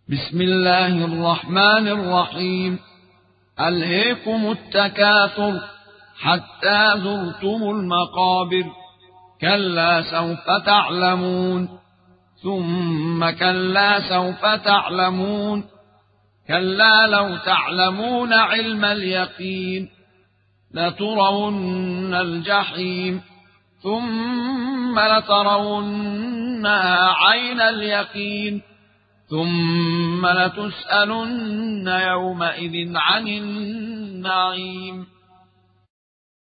بسم الله الرحمن الرحيم. ألهيكم التكاثر حتى زرتم المقابر، كلا سوف تعلمون، ثم كلا سوف تعلمون، كلا لو تعلمون علم اليقين لترون الجحيم، ثم لترونها عين اليقين، ثم لتسألن يومئذ عن النعيم.